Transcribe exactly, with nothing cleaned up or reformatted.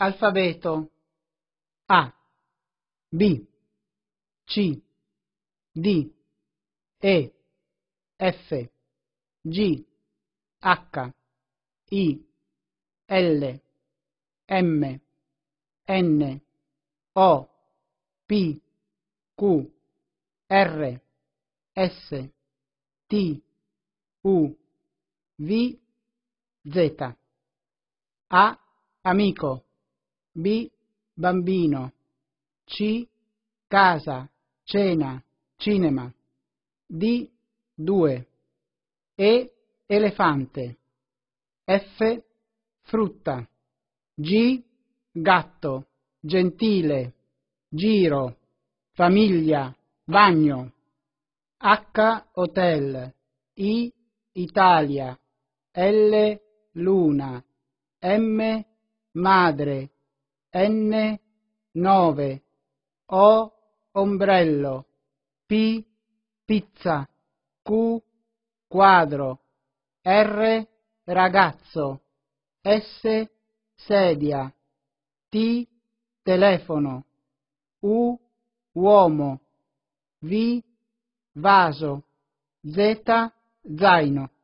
alfabeto: A, B, C, D, E, F, G, H, I, L, M, N, O, P, Q, R, S, T, U, V, Z. A, amico. B, bambino. C, casa, cena, cinema. D, due. E, elefante. F, frutta. G, gatto, gentile, giro, famiglia, bagno. H, hotel. I, Italia. L, luna. M, madre. N, nove. O, ombrello. P, pizza. Q, quadro. R, ragazzo. S, sedia. T, telefono. U, uomo. V, vaso. Z, zaino.